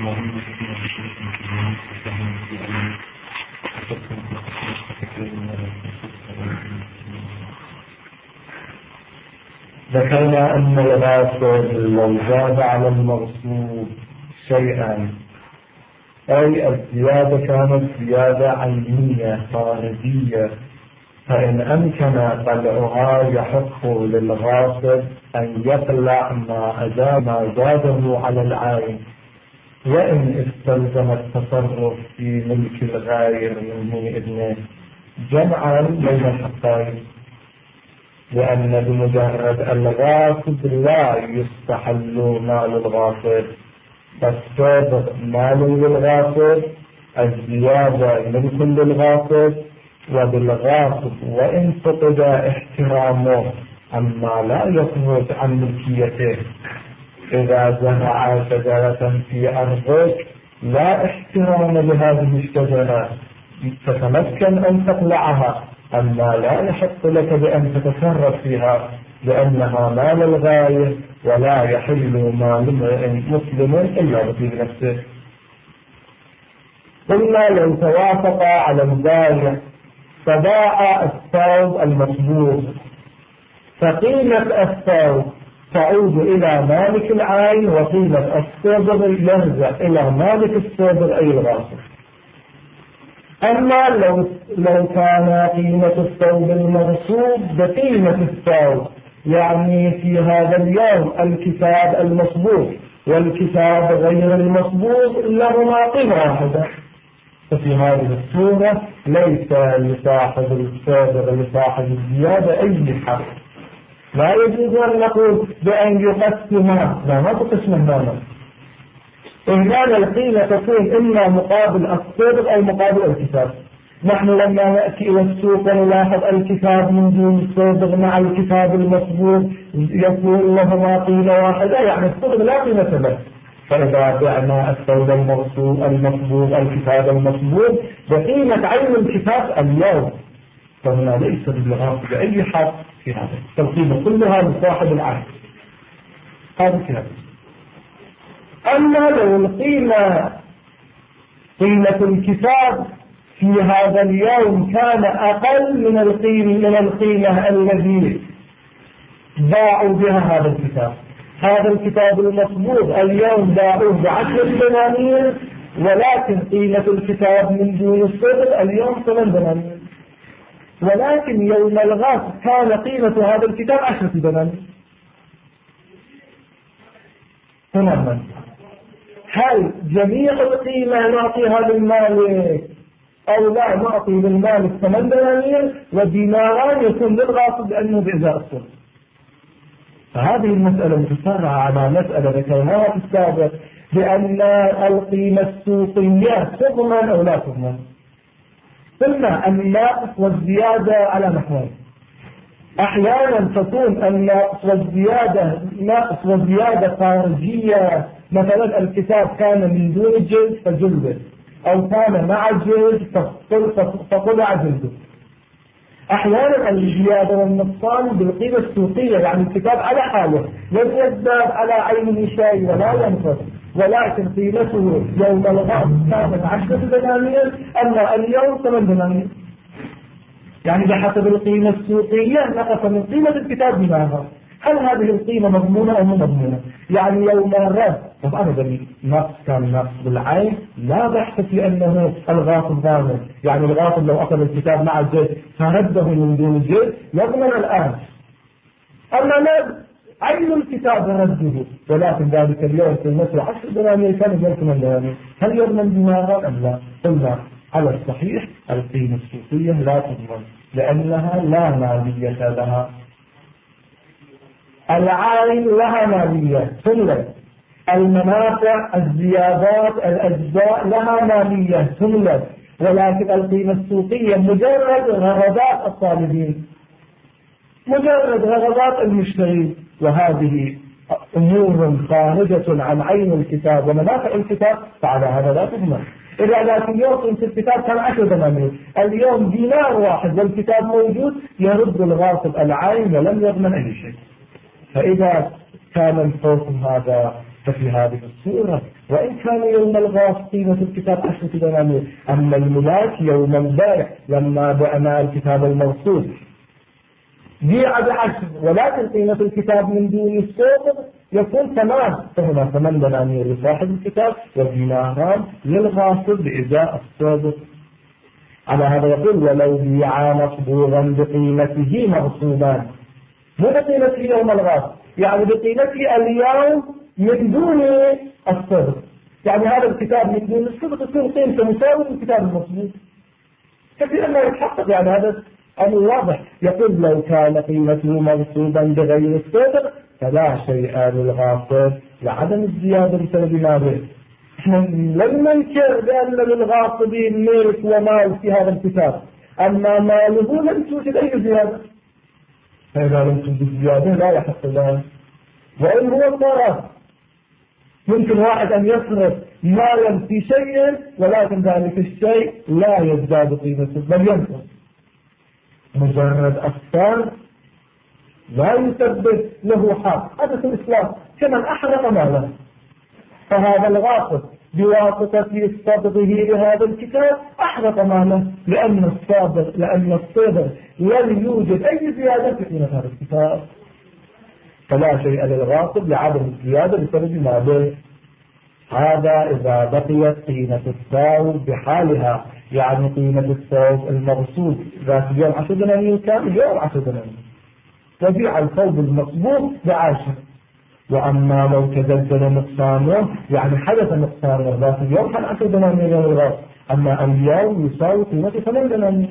ذكرنا أن الغاصب لو زاد على المغصوب شيئا، أي الزيادة كانت زيادة عينية خارجية، فإن أمكن قلعها يحق للغاصب أن يقلع ما زاده على العين، وإن استلزم التصرف في ملك الغير من ابنه جمعا بين الحقين، لأن بمجرد الغاصب لا يستحل مال الغاصب، فالسابق مال للغاصب، الزيادة ملك للغاصب، وبالغاصب وإن فقد احترامه أما لا يخرج عن ملكيته. إذا زرع شجرة في أرضك لا احترام لهذه الشجرة تتمكن أن تقلعها، أما لا يحق لك بأن تتصرف فيها لأنها مال الغاية، ولا يحل مال مسلم إلا بطيب نفسه. قلنا لو توافق على البائع فباع الثوب المصبوغ، فقيمة الثوب تعود إلى مالك العين، وقيمة الصبغ يرجع إلى مالك الصبغ أي الغاصب. أما لو كان قيمة الثوب المغصوب بقيمة الثوب، يعني في هذا اليوم الكتاب المصبوغ والكتاب غير المصبوغ لهما قيمة واحدة، ففي هذه الصورة ليس لصاحب الصبغ لصاحب الزيادة أي حق. لا يجوز أن نقول بأن يقسمها، لا تقسم المال. إهمال القيمة تكون إما مقابل الصبغ أو مقابل الكتاب. نحن لما نأتي إلى السوق ونلاحظ الكتاب من دون الصبغ مع الكتاب المصبوغ يكون لهما قيمة واحدة، يعني الصبغ لا قيمة له. فإذا بعنا الثوب المصبوغ الكتاب المصبوغ بقيمة عين الكتاب اليوم، فهنا ليس للغاصب بأي حق في هذا، فالقيمة كلها لصاحب العين. هذا كلام. أما لو القيمة قيمة الكتاب في هذا اليوم كان أقل من القيمة الذي باعوا بها هذا الكتاب، هذا الكتاب المصبوغ اليوم باعوه ب10 دنانير، ولكن قيمة الكتاب من دون الصبغ اليوم 8 دنانير، ولكن يوم الغاصب كان قيمة هذا الكتاب 10 دنانير. تماما. هل جميع القيمة نعطيها للمالك أو لا نعطي للمالك 8 دنانير وديناران يكون للغاصب لأنه بإزاء الصبغ؟ فهذه المسألة متفرعة على مسألة ذكرناها في السابق بأن القيمة السوقية تضمن أو لا تضمن. قلنا الناقص والزيادة على نحوين، أحيانا تكون الناقص والزيادة خارجية، مثلا الكتاب كان من دون جلد فجلده، أو كان مع جلد فقلع جلده. أحيانا الزيادة والنقصان بالقيمة السوقية، يعني الكتاب على حاله لم يزداد على عينه شيء ولا ينقص، ولكن قيمته يوم الغاصب كانت 10 دنانير أما اليوم 8 دنانير، يعني بحسب القيمة السوقية نقص من قيمة الكتاب بماذا؟ هل هذه القيمة مضمونة أو مو مضمونة؟ يعني يوم الرد طبعا النقص كان نقص بالعين لا بحث لأنه الغاصب ضامن، يعني الغاصب لو أخذ الكتاب مع الجلد فرده من دون الجلد يضمن الآن، أما لا عين الكتاب رده، ولكن ذلك اليوم قيمته 10 دنانير كان يضمن دنانير، هل يضمن دينارا أم لا؟ قلنا على الصحيح القيمة السوقية لا تضمن لأنها لا مالية لها. العين لها مالية، ثمة المنافع الزيادات الأجزاء لها مالية ثمة، ولكن القيمة السوقية مجرد غرضات الطالبين، مجرد غرضات المشترين، وهذه أمور خارجة عن عين الكتاب ومنافع الكتاب، فعلى هذا لا تضمن. إذا ذات اليوم قيمة الكتاب كان 10 دنانير، اليوم دينار واحد والكتاب موجود، يرد الغاصب العين ولم يضمن أي شيء. فإذا كان الحكم هذا ففي هذه الصورة وإن كان يوم الغاص قيمة الكتاب 10 دنانير، أما الملاك يوم البائع لما بعنا الكتاب الموصول بيع ب10، ولكن قيمة الكتاب من دون الصدر يكون 8، فهنا 8 دنانير لصاحب الكتاب وديناران للغاصب بإزاء الصدر. على هذا يقول ولو بيع مصبوغا بقيمته مغصوبان، مو بقيمته يوم الغاصب، يعني بقيمته اليوم من دون الصدر، يعني هذا الكتاب من دون الصدر يكون قيمته مساوي للكتاب المصبوغ. كثيرا ما يتحقق يعني هذا أمر واضح. يقول لو كان قيمته مغصوبا بغير الصدر فلا شيء للغاصب لعدم الزيادة بسبب ماله. احنا لم ننكر بأن للغاصبين ملك ومال في هذا الكتاب، أما ماله لم توجد أي زيادة، فإذا لم توجد زيادة لا يحق له. وإن هو صرف، ممكن واحد أن يصرف مالا في شيء ولكن ذلك الشيء لا يزداد قيمته بل ينقص، مجرد أفكار لا يثبت له حق. هذا في الإسلام كمن أحرق ماله، فهذا الغاصب بواسطة صبغه لهذا الكتاب أحرق ماله، لأن الصبغ لم يوجد أي زيادة في قيمة هذا الكتاب، فلا شيء للغاصب لعدم الزيادة بسبب ماله. هذا إذا بقيت قيمة الثوب بحالها، يعني قيمة الثوب المغصوب ذات اليوم 10 دنانير كان اليوم 10 دنانير، وبيع الثوب المصبوغ ب10. وأما لو تزلزل نقصانه، يعني حدث نقصانه ذات اليوم كان 10 دنانير يوم الغاصب، أما اليوم يساوي قيمة 8 دنانير.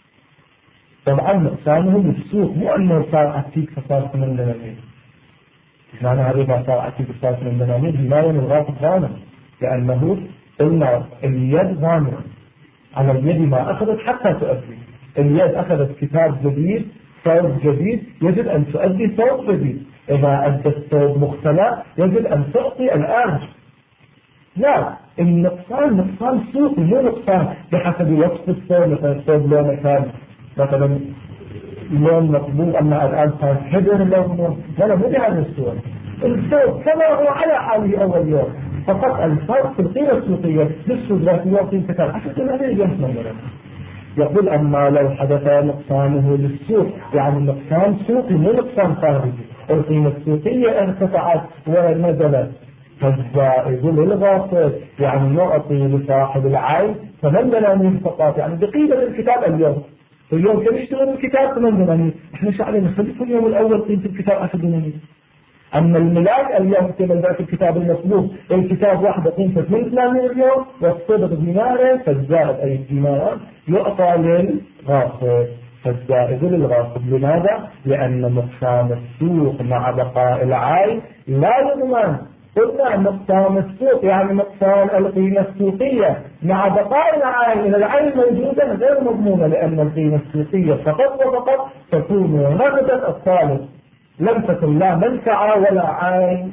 طبعا نقصانه بالسوق، مو أنه صار عتيق فصار 8 دنانير. معنى هذا ما صار عتيق فصار 8 دنانير هنا الغاصب غانم، لأنه قلنا اليد غانمة، على اليد ما أخذت حتى تؤدي. اليد أخذت كتاب جديد ثوب جديد، يجب أن تؤدي ثوب جديد. إذا أدت ثوب مختلف يجب أن تعطي الآن. لا، النقصان نقصان سوقي، مو نقصان بحسب وصف الثوب. مثلا الثوب لونه كان مثلا لون مطبوع، أما الآن صار حجر لونه، ولا مو بهذا الصورة. الثوب كما هو على حاله أول يوم، فقط الفرق في القيمة السوقية بالسوق ذات اليوم قيمة كان 10 دنانير اليوم 8 دنانير. يقول أما لو حدث نقصانه للسوق، يعني النقصان سوقي مو نقصان خارجي، القيمة السوقية ارتفعت ونزلت، فالزائد للغاصب يعني يعطي لصاحب العين 8 دنانير فقط، يعني بقيمة الكتاب اليوم كم يشتغل الكتاب 8 دنانير، احنا شو علينا نخلي في اليوم الأول قيمة الكتاب 10 دنانير. أما الملاك اليوم كما ذاك الكتاب المطلوب، الكتاب واحدة قيمته 8 دنانير اليوم، والصدق دينارين، فالزائد أي الدينار يعطى للغاصب، فالزائد للغاصب. لماذا؟ لأن نقصان السوق مع بقاء العين لا يضمن. قلنا نقصان السوق يعني نقصان القيمة السوقية مع بقاء العين، إذا العين موجودة غير مضمونة، لأن القيمة السوقية فقط وفقط تكون نقدا الطالب، لم تكن لا منفعة ولا عين.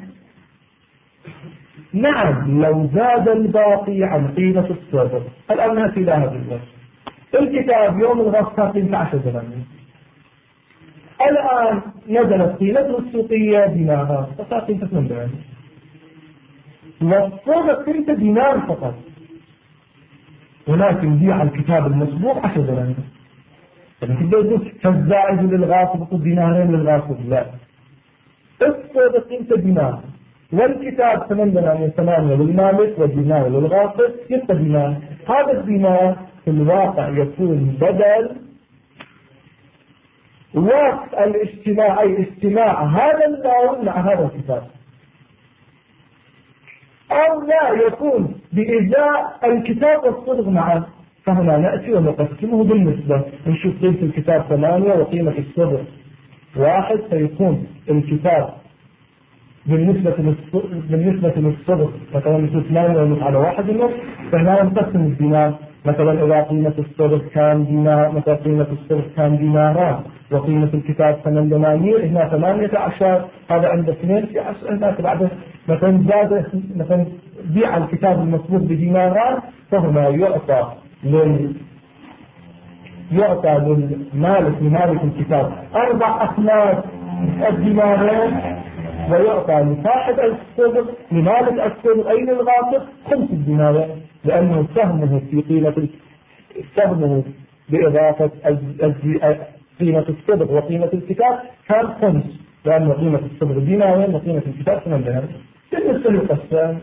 نعم لو زاد الباقي عن قيمة الصدر. الآن نأتي إلى هذا الوجه. الكتاب يوم الغصب قيمة 10 دنانير، الآن نزلت قيمته السوقية دينار، فصار قيمة 8 دنانير، والصدر قيمة دينار فقط، ولكن بيع الكتاب المصبوغ 10 دنانير. فالزائد للغاصب يقول دينارين للغاصب، لا، الصدر قيمة دينار، والكتاب 8 دنانير، 8 للمالك والدينار للغاصب، يبقى دينار. هذا الدينار في الواقع يكون بدل وقت الاجتماع، أي اجتماع هذا اللون مع هذا الكتاب، أو لا يكون بإزاء الكتاب والصدق معه. فهنا نأتي ونقسمه بالنسبة، نشوف قيمة الكتاب 8 وقيمة الصدق 1، فيكون الكتاب بالنسبة للصدق مثلا مثل 8 على 1.5، فهنا نقسم الدينار. مثلا إذا قيمة الصدق كان دينار، مثلا قيمة الصدق كان ديناران وقيمة الكتاب 8 دنانير، هنا 18، هذا عند 2 في 10، هناك بعد مثلا زاد مثلا بيع الكتاب المصبوغ بديناران، فهنا يعطى للمالك لمالك الكتاب 4 أصناف الدينارين ويعطى لصاحب الصدر لمالك الصدر أي للغاصب 5 دينار، لأنه سهمه في سهمه بإضافة قيمة الصدر وقيمة الكتاب كان 5، لأن قيمة الصدر دينار وقيمة الكتاب 8 دينار. بالنسبة للقسام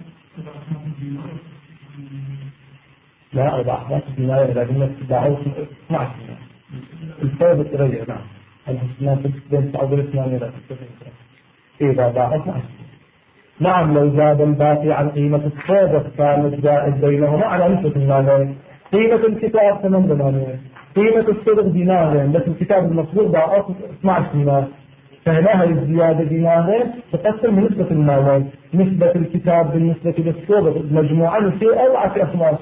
لا 14 دينار، لكن باعوه 12 دينار. الفرق تغير. نعم الحسنات بين 9 لا إذا باعوا 12. نعم لو زاد الباقي عن قيمة الصدر كان الزائد بينهما على نسبة المالين. قيمة الكتاب 8 دنانير، قيمة الصدر دينارين، بس الكتاب المصدور باعوا 12 دينار، فهنا هي الزيادة دينارين تقسم نسبة المالين. نسبة الكتاب بالنسبة للصدر مجموعة في 4 أخماس،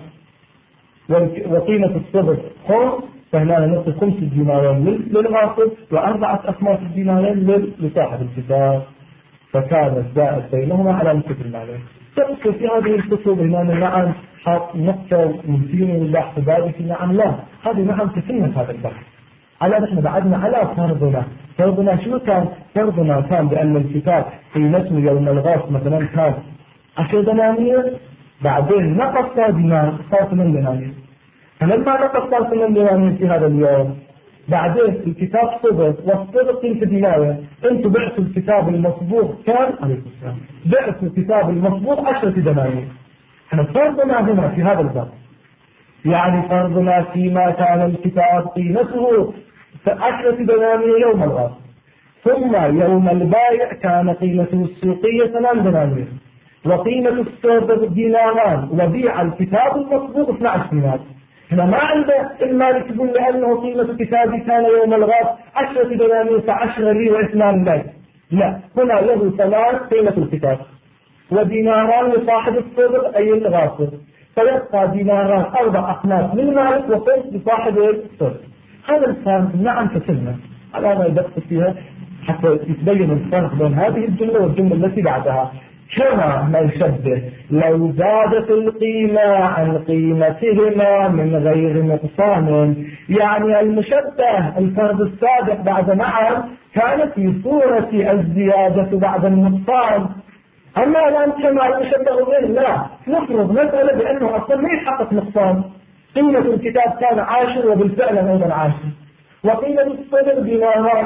وقيمة الصدر خمس، فهنا نقص 5 دينارين للغاصب و4 أخماس دينارين لصاحب الكتاب، فكان الزائد بينهما على نسبة المالين. تذكر في هذه الكتب هنا نعم حط نقطة مثيرة للبحث ذلك نعم لا، هذه نعم تسمى هذا البحث. على نحن بعدنا على فرضنا شو كان؟ فرضنا كان بأن الكتاب قيمته يوم الغاصب مثلا كان 10 دنانير، بعدين نقص دينار صار 8 دنانير، فلما نقص صار 8 دنانير في هذا اليوم، بعدين الكتاب صدر والصدر قيمة دينار، انتم بعتوا الكتاب المصبوغ كان عليكم السلام، بعتوا الكتاب المصبوغ 10 دنانير. احنا فرضنا هنا في هذا الباب، يعني فرضنا فيما كان الكتاب قيمته 10 دنانير يوم الغاصب، ثم يوم البايع كان قيمته السوقية 8 دنانير، وقيمة الصدر ديناران، وبيع الكتاب المصبوغ 12 دينار. هنا ما عنده المالك يقول لأنه قيمة كتابي كان يوم الغاصب 10 دنانير ف10 لي و2 لك، لا، هنا له 3 قيمة الكتاب وديناران لصاحب الصدر أي الغاصب، فيبقى ديناران 4 أخماس للمالك و5 لصاحب الصدر. هذا الفرق نعم كسلنا على ما يدقق فيها حتى يتبين الفرق بين هذه الجملة والجملة التي بعدها. كما ما يشبه لو زادت القيمة عن قيمتهما من غير نقصان، يعني المشبه الفرد السابق بعد نعم كانت في صورة الزيادة بعد النقصان، أما الآن كما المشبه غير لا، نفرض مسألة بأنه أصلا ما يحقق نقصان، قيمة الكتاب كان 10 وبالفعل أيضا 10، وقيمة الصدر ديناران،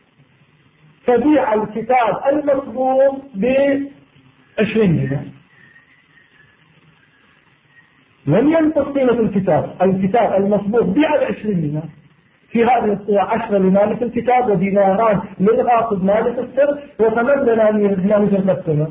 فبيع الكتاب المصبوغ ب20 دينار، لم ينقص قيمة الكتاب المصبوغ بيع ب20 دينار. في هذه الصورة 10 لمالك الكتاب وديناران للغاصب مالك السر، و8 دنانير لمالك القسمة.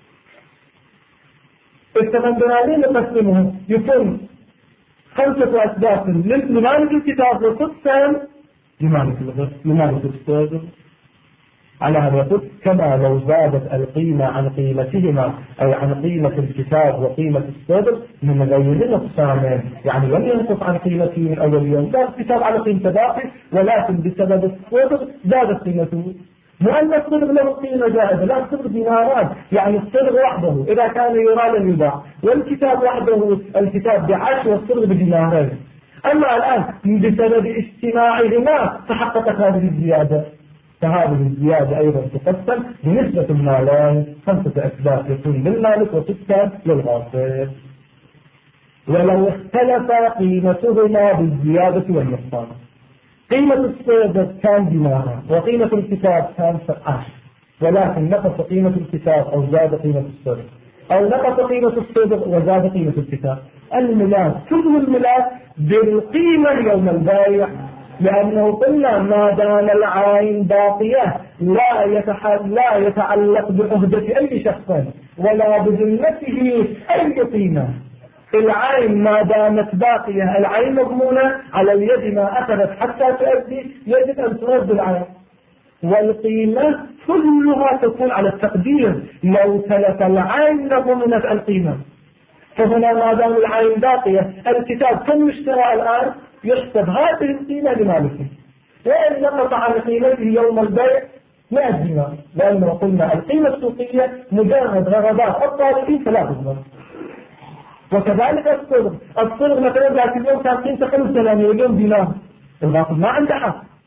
ال8 دنانير نقسمها يكون 5 أسداس لمالك الكتاب و6 لمالك السر. على هذا يقول كما لو زادت القيمة عن قيمتهما أي عن قيمة الكتاب وقيمة الصدر من غير نقصان، يعني لم ينقص عن قيمته من أول يوم، زاد الكتاب على قيمة باقي، ولكن بسبب الصدر زادت قيمته، لأن الصدر له قيمة زائدة، لا الصدر ديناران، يعني الصدر وحده إذا كان يرى لم يباع، والكتاب وحده الكتاب ب10 والصدر بدينارين. أما الآن بسبب اجتماعهما تحققت هذه الزيادة، فهذه الزيادة أيضا تقسم بنسبة المالين 5 أسباب يكون للمالك و6 للغاصب، ولو اختلف قيمتهما بالزيادة والنقصان. قيمة الصدر كان دينارا وقيمة الكتاب كان 10، ولكن نقص قيمة الكتاب أو زاد قيمة الصدر، أو نقص قيمة الصدر وزاد قيمة الكتاب. الملاك كل الملاك بالقيمة يوم البايع، لأنه قلنا ما دام العين باقية لا يتعلق بعهدة أي شخص ولا بذمته أي قيمة. العين ما دامت باقية، العين مضمونة على اليد ما أخذت حتى تؤدي، يجب أن ترد العين، والقيمة كلها تكون على التقدير، لو تلف العين لضمنت القيمة. فهنا ما دام العين باقية، الكتاب كم يشترى الآن؟ يحسب هذه القيمة لمالكه، وإن نقص عن قيمته يوم البيع 100 دينار، لأنه قلنا القيمة السوقية مجرد رغبات الطالبين 3 دينار. وكذلك الصدر مثلا ذات اليوم كان قيمته 5 دنانير، اليوم دينار، الغاصب ما عنده حق،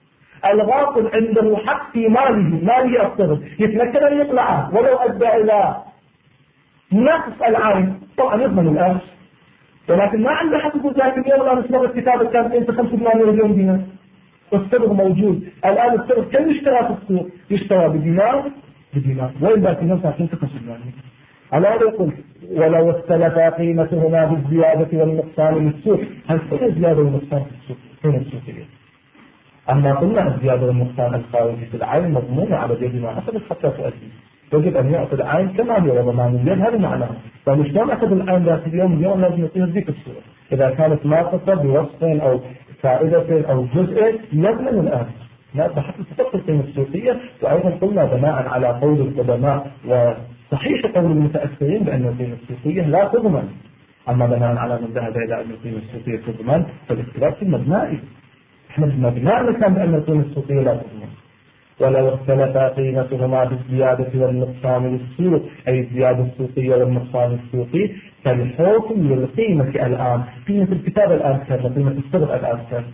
الغاصب عنده حق في ماله الصرف، يتمكن أن يطلعه ولو أدى إلى نقص العين طبعا يضمن الآن، ولكن ما عنده حق يقول ذلك اليوم الآن اصدر الكتاب الكامل أنت 85 مليون دينار. الصرف موجود الآن، الصرف كم يشترى في السوق؟ يشترى بدينار، وين باقي نفسه عشان تخسر يعني. على هذا يقول ولو اختلف قيمتهما بالزيادة والنقصان للسوق. هل فين الزيادة والنقصان في السوق؟ فين السوقية؟ أما قلنا الزيادة والنقصان الخارجي في العين مضمونة على يد ما أخذت حتى تؤدي، يجب أن يأخذ العين كما هي وضمان اليد، هذا معناه. فمشلون أخذ العين ذات اليوم لازم يعطيها ذيك الصورة، إذا كانت ناقصة بوصف أو فائدة أو جزء يضمن الآن. لا حتى تفصل القيمة السوقية. وأيضا قلنا بناء على قول القدماء وصحيح قول المتأثرين بأن القيمة السوقية لا تضمن، أما بناء على من ذهب إلى أن القيمة السوقية تضمن فالاختلاف في المبنائي. احنا مبناء كان بأن القيمة السوقية لا تضمن. ولو اختلف قيمتهما بالزيادة والنقصان للسوق، أي الزيادة السوقية والنقصان السوقي، فالحكم للقيمة الآن، قيمة الكتاب الآن كذا، قيمة الصرف الآن كذا،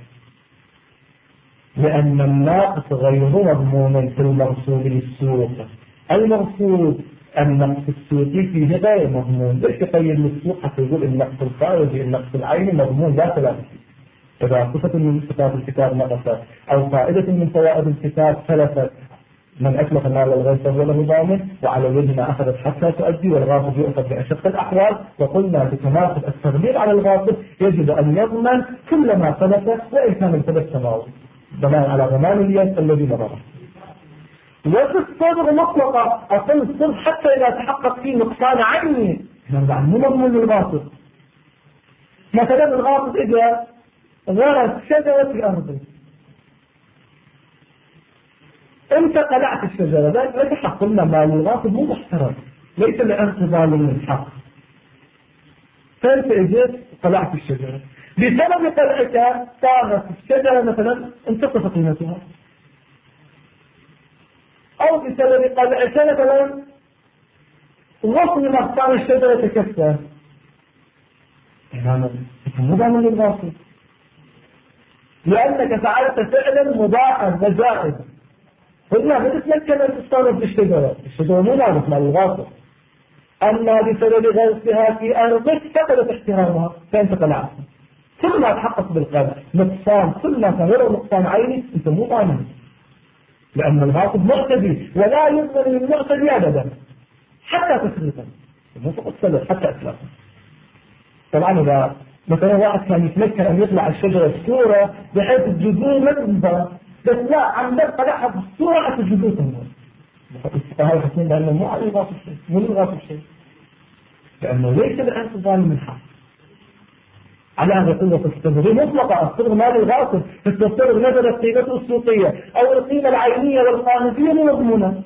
لأن الناقص غير مضمون في المرصود للسوق. المرصود النقص السوقي فيه غير مضمون، ليش يقيد للسوق حتى يقول النقص الخارجي النقص العيني مضمون لا ثلاثة. إذا صفة من صفات الكتاب نقصت أو فائدة من فوائد الكتاب ثلثت، من أطلق النار للغير فهو له ضامن، وعلى وجهنا أخذت حتى تؤدي، والغاصب يؤخذ بأشق الأحوال. وقلنا بتناسب التغليب على الغاصب يجب أن يضمن كل ما ثبت وإن كان الثبت سماوي بناء على ضمان اليد الذي نظره. وفي الصدر مطلقة أصل الصدر حتى إذا تحقق فيه نقصان عيني نرجع مو مضمون للغاصب. مثلا الغاصب إذا غرس شجرة في أرضه، أنت قلعت الشجرة، ذلك حق. قلنا مال الغاصب مو محترم، ليس لأنت ظالم من الحق. فأنت إجيت قلعت الشجرة، بسبب قلعك صارت الشجرة مثلا انتصف قيمتها، أو بسبب قلعك مثلا وصل مقطع الشجرة تكسر، هذا مو ضامن للغاصب، لأنك فعلت فعلا مضاعفا وزائد. قلنا بتتمكن أن تتصرف بالشجرة، الشجرة مو ناقص مال الغاصب، أما بسبب غرسها في أرضك فقدت احترامها فأنت قلعتها. كل ما تحقق بالقلع نقصان، كل ما كان غير نقصان عيني أنت مو ضامن، لأن الغاصب معتدي ولا يضمن للمعتدي أبدا حتى تسريطا، مو فقط سلب حتى إسلافا. طبعا إذا مثلا واحد كان يتمكن أن يطلع الشجرة السورة بحيث الجذور ما تنفع، بس لا عم قلعها بالسورة حتى الجذور تنفع، فهذا يحسن بأنه مو على الغاصب شيء، مو للغاصب شيء، لأنه ليس الآن ظالم من حق. على هذا قوة الصدر مطلقة، الصدر مال الغاصب، فالصدر نزلت قيمته السوقية أو القيمة العينية والقانونية مضمونة.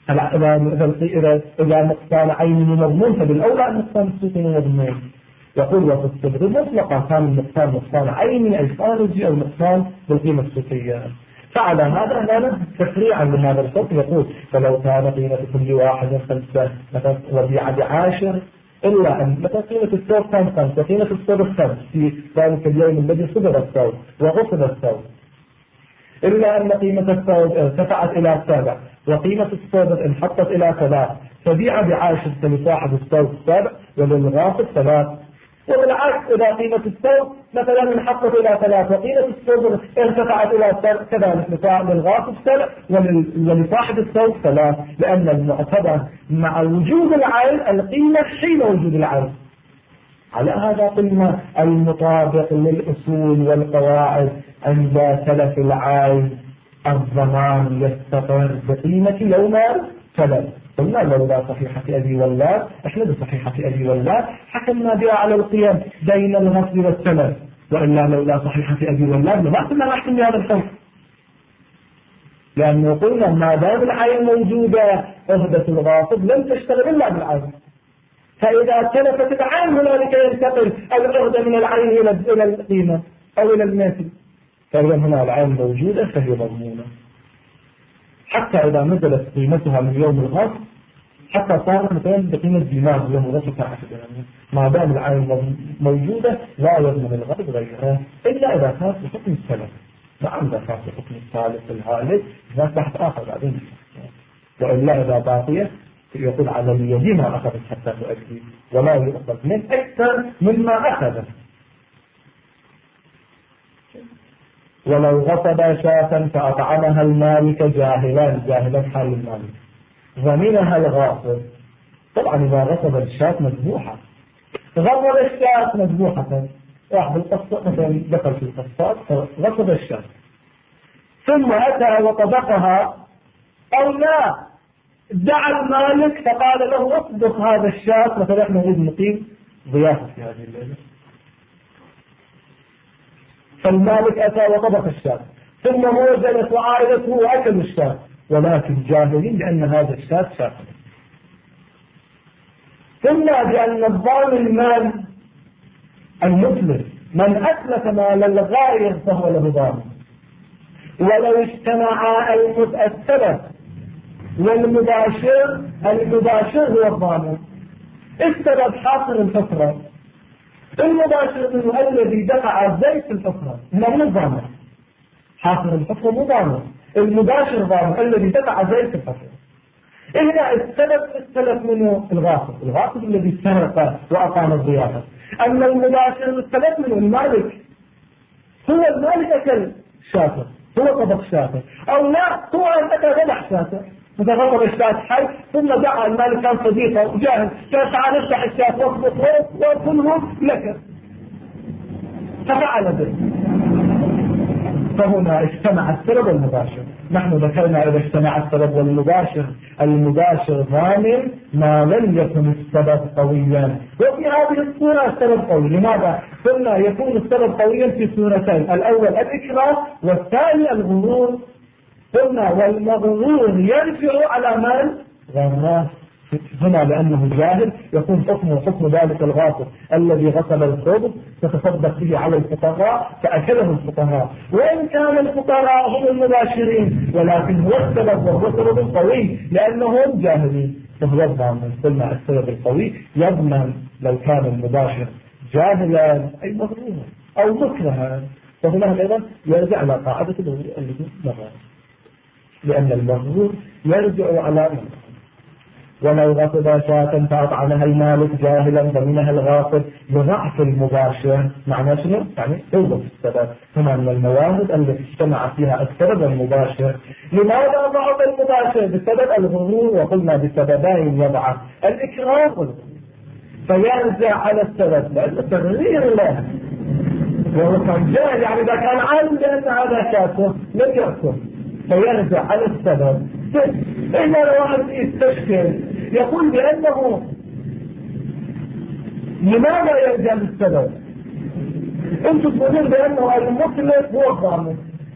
إذا نقصان عيني مضمون فبالأولى النقصان السوقي مضمون. يقول وفي الصدر مطلقة كان النقصان نقصان عيني أي خارجي أو نقصان بالقيمة السوقية. فعلى هذا هنا تفريعا لهذا الفصل يقول فلو كان قيمة كل واحد 5 مثلا وبيع ب10 إلا أن مثلا قيمة الثوب كان 5 قيمة الثوب 5 في ذلك اليوم الذي صدر الثوب وغصب الثوب، إلا أن قيمة الثوب ارتفعت إلى 7 وقيمة الثوب انحطت إلى 3 فبيع ب10 فلصاحب الثوب 7 وللغاصب 3. وبالعكس إذا قيمة الثوب مثلا انحطت إلى 3 وقيمة الثوب ارتفعت إلى 7 كذلك للغاصب 7 ولصاحب الثوب 3، لأن المعتبر مع وجود العين القيمة حين وجود العين. على هذا قلنا المطابق للأصول والقواعد عند تلف العين الضمان يستقر بقيمة يوم تلف. قلنا لولا صحيحة أبي ولاد، احنا بصحيحة أبي ولاد حكمنا بها على القيم بين الغصب والتلف، وإلا لولا صحيحة أبي ولاد ما كنا نحكم بهذا الحكم، لأنه قلنا ما دام العين موجودة عهدة الغاصب لم تشتغل إلا بالعين، فإذا تلفت العين هنالك ينتقل العهدة من العين إلى القيمة أو إلى المثل، فإذا هنا العين موجودة فهي مضمونة حتى إذا نزلت قيمتها من يوم الغصب، حتى صارت مثلا بقيمة دينار يوم الغصب ساعة درهم، ما دام العين موجودة لا يضمن الغصب غيرها إلا إذا كانت بحكم السلف. نعم ذكرت الحكم الثالث الهالك ذات تحت آخر بعدين، وإلا إذا باقية يقول على اليد ما أخذت حتى تؤدي ولا يؤخذ من أكثر مما أخذت. ولو غصب شاة فأطعمها المالك جاهلا حال المالك ضمنها الغاصب. طبعا إذا غصب الشاة مذبوحة، غصب الشاة مذبوحة، واحد القصة مثلا دخل في القصات غصب الشاة ثم أتى وطبقها، أو لا دعا المالك فقال له اطبخ هذا الشاة، مثلا احنا نريد نقيم ضيافة في هذه الليلة، فالمالك أتى وطبخ الشاة ثم هو جلس وعائلته وأكلوا الشاة، ولكن جاهلين بأن هذا الشاة شاة. ثم بأن الضامن المال المفلس من أتلف مال الغائر فهو له ضامن. ولو اجتمع السبب والمباشر، المباشر هو الضامن. السبب حاصر الفطرة، المباشر منه الذي دفع زيت الفطرة من الضامن. حاصر الفطرة مو ضامن، المباشر ضامن الذي دفع زيت الفطرة. هنا السبب السلف منه الغاصب الذي سرق وأقام الضيافة. أما المباشر السلف منه المالك، هو المالك أكل شاطر، هو طبخ شاطر، أو لا هو أكل ذبح شاطر، إذا غضب الشاة حي ثم دعا المالك كان صديقه وجاهز كان تعال افتح الشاة واطبخ وكله لك ففعل به. فهنا اجتمع السبب والمباشر. نحن ذكرنا إذا اجتمع السبب والمباشر، المباشر ضامن ما لم يكن السبب قويا، وفي هذه الصورة السبب قوي. لماذا؟ قلنا يكون السبب قويا في صورتين، الأول الإكراه والثاني الغرور. قلنا والمغرور يرجع على من غراه. هنا لأنه جاهل يكون حكمه حكم ذلك الغاصب الذي غسل الخبز فتصدق به على الفقراء فأكله الفقراء، وإن كان الفقراء هم المباشرين ولكن هو السبب وهو سبب قوي لأنهم جاهلين فهو الضامن. قلنا السبب القوي يضمن لو كان المباشر جاهلا أي مغرورا أو مكرها، فهنا أيضا يرجع على قاعدة المغرور لأن المغرور يرجع على من. ولو غصب شاة فأطعمها المالك جاهلا ضمنها الغاصب لضعف المباشر. معنى شنو؟ يعني قوة السبب. هنا من الموارد التي اجتمع فيها السبب والمباشر. لماذا ضعف المباشر؟ بسبب الغرور، وقلنا بسببين يضعف الإكراه والغرور، فيرجع على السبب لأن التغيير له وهو كان جاهل، يعني إذا كان عالم بأن هذا كافر لم يأكل فيرجع على السبب. إلا لو واحد يستشكل يقول بأنه لماذا يرجع للسبب؟ أنتم تقولون بأنه المفلس هو الضامن،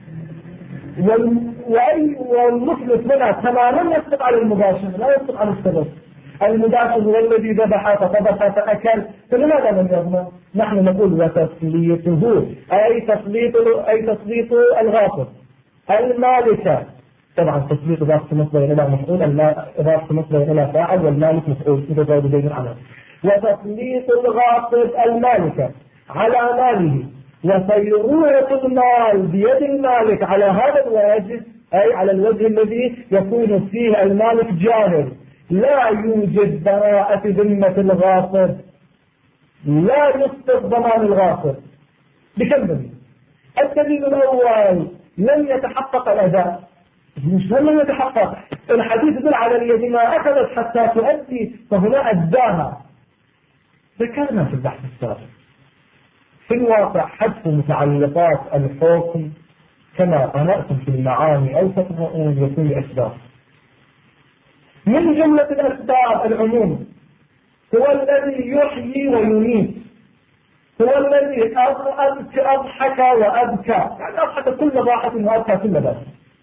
والمفلس منها تماما يسقط على المباشر لا يسقط على السبب. المباشر هو الذي ذبح فطبخ فأكل، فلماذا لم يضمن؟ نحن نقول وتسليطه أي تسليط الغاصب المالكة. طبعا تسليط إضافة مصدر إلى مفعول، إضافة مصدر إلى فاعل، والمالك مفعول إذا زاد بين العمل. وتسليط الغاصب المالكة على ماله وسيروة المال بيد المالك على هذا الوجه، أي على الوجه الذي يكون فيه المالك جاهل، لا يوجد براءة ذمة الغاصب، لا يسقط ضمان الغاصب. بكم دليل؟ الدليل الأول لم يتحقق الأداء. مش لم يتحقق، الحديث يدل على اليد ما أخذت حتى تؤدي، فهنا أداها. ذكرنا في البحث السابق في الواقع حذف متعلقات الحكم كما قرأتم في المعاني أو تقرؤون يكون لأسباب. من جملة الأسباب العموم هو الذي يحيي ويميت، هو الذي أضحك وأبكى، يعني أضحك كل ضاحك وأبكى كل بس.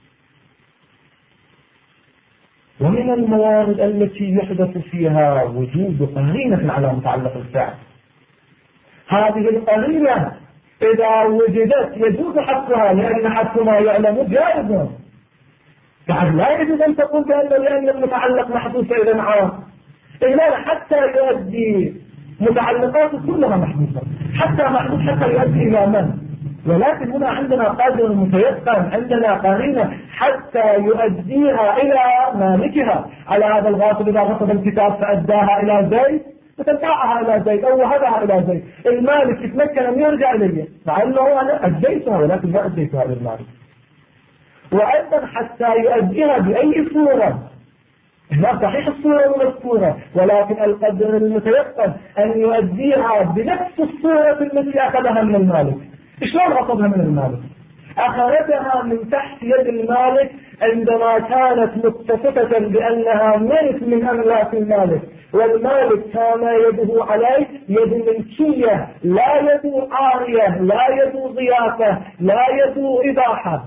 ومن الموارد التي يحدث فيها وجود قرينة على متعلق الفعل، هذه القرينة إذا وجدت يجوز حذفها لأن حذف ما يعلم جائز. يعني لا يجوز أن تقول لأن المتعلق محذوف إذا عام، إلا حتى يؤدي متعلقات كلها محذوفة، حتى محذوف حتى يؤدي إلى من؟ ولكن هنا عندنا قادر متيقن، عندنا قرينة حتى يؤديها إلى مالكها. على هذا الغاصب إذا غصب الكتاب فأداها إلى زيد فتدفعها إلى زيد أو وهبها إلى زيد، المالك يتمكن أن يرجع إليه مع أنه أنا أديتها ولكن لا أديتها للمالك. وأيضا حتى يؤديها بأي صورة، هنا صحيح الصورة مذكورة ولكن القدر المتيقن أن يؤديها بنفس الصورة التي أخذها من المالك. شلون أخذها من المالك؟ أخذتها من تحت يد المالك عندما كانت متصفة بأنها ملك من أملاك المالك، والمالك كان يده عليه يد ملكية، لا يد عارية، لا يد ضيافة، لا يد إباحة.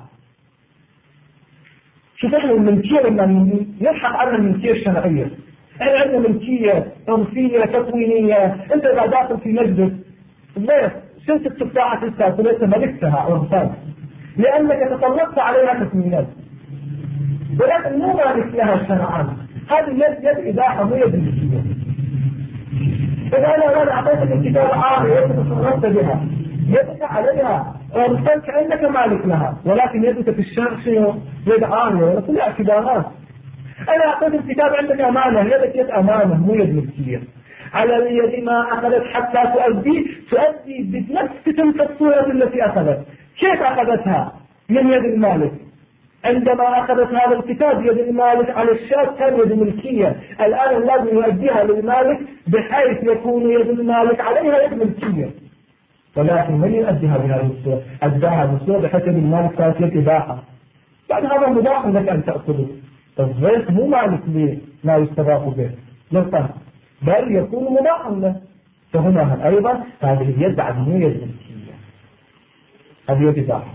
شوف احنا الملكية لما نبحث عنها الملكية الشرعية، احنا عندنا ملكية عرفية تكوينية. انت اذا داخل في مجلس ليش شلت التفاحة السادسة وليس ملكتها عرفان لانك تطلقت عليها تكوينات، ولكن مو مالك لها شرعا. هذه يد اباحة مو يد ملكية. اذا انا اعطيتك الكتاب عاري وتصرفت بها يدك عليها عرفان كأنك مالك لها، ولكن يدك في الشرع شنو؟ يد عارية ولا كلها اعتبارات. أنا أعطيت الكتاب عندك أمانة، يدك يد أمانة مو يد ملكية. على اليد ما أخذت حتى تؤدي بنفس تلك الصورة التي أخذت. كيف أخذتها؟ من يد المالك. عندما أخذت هذا الكتاب يد المالك على الشاة كان يد ملكية، الآن لازم يؤديها للمالك بحيث يكون يد المالك عليها يد ملكية، ولكن من يؤديها بهذه الصورة؟ أداها بالصورة بحيث يد المالك صارت يد إباحة. بعد هذا مباح لك أن تأخذه. الضيف مو مالك ما يستضاف به للطهر، بل يكون مباحا له. فهنا أيضا هذه اليد بعد مو يد ملكية، هذه يد إباحة.